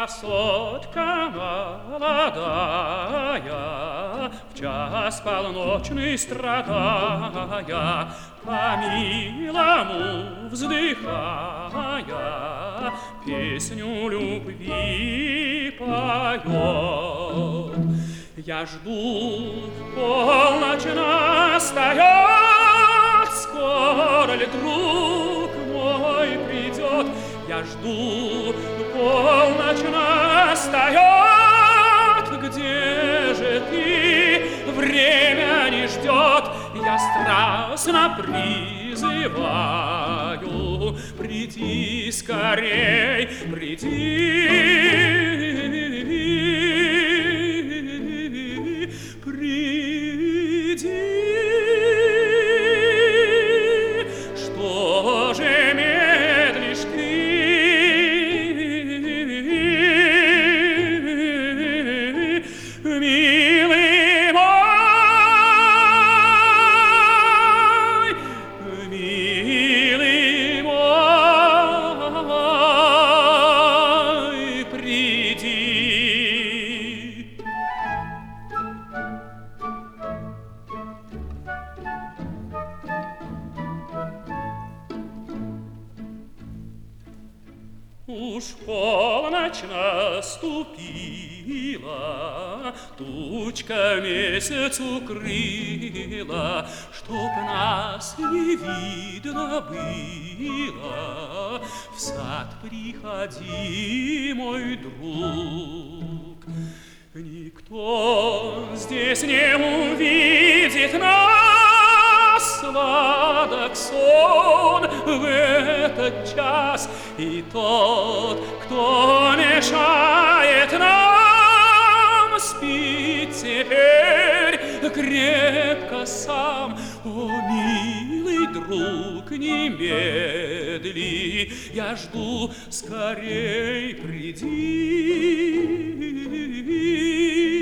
Красотка молодая, в час полночный страдая, по-милому вздыхая, песню любви поет. Я жду, полночь настает, скоро ли друг мой придет? Я жду, полночь настает, где же ты? Время не ждет, я страстно призываю, приди скорей, приди, приди. Что же медлишь ты? Милый мой, милый мой, приди. Уж полночь наступила, тучка месяц укрыла, чтоб нас не видно было. В сад приходи, мой друг, никто здесь не увидит нас. Сладок сон в этот час, и тот, кто мешает нам, спит теперь крепко сам. О, милый друг, не медли, я жду, скорей приди.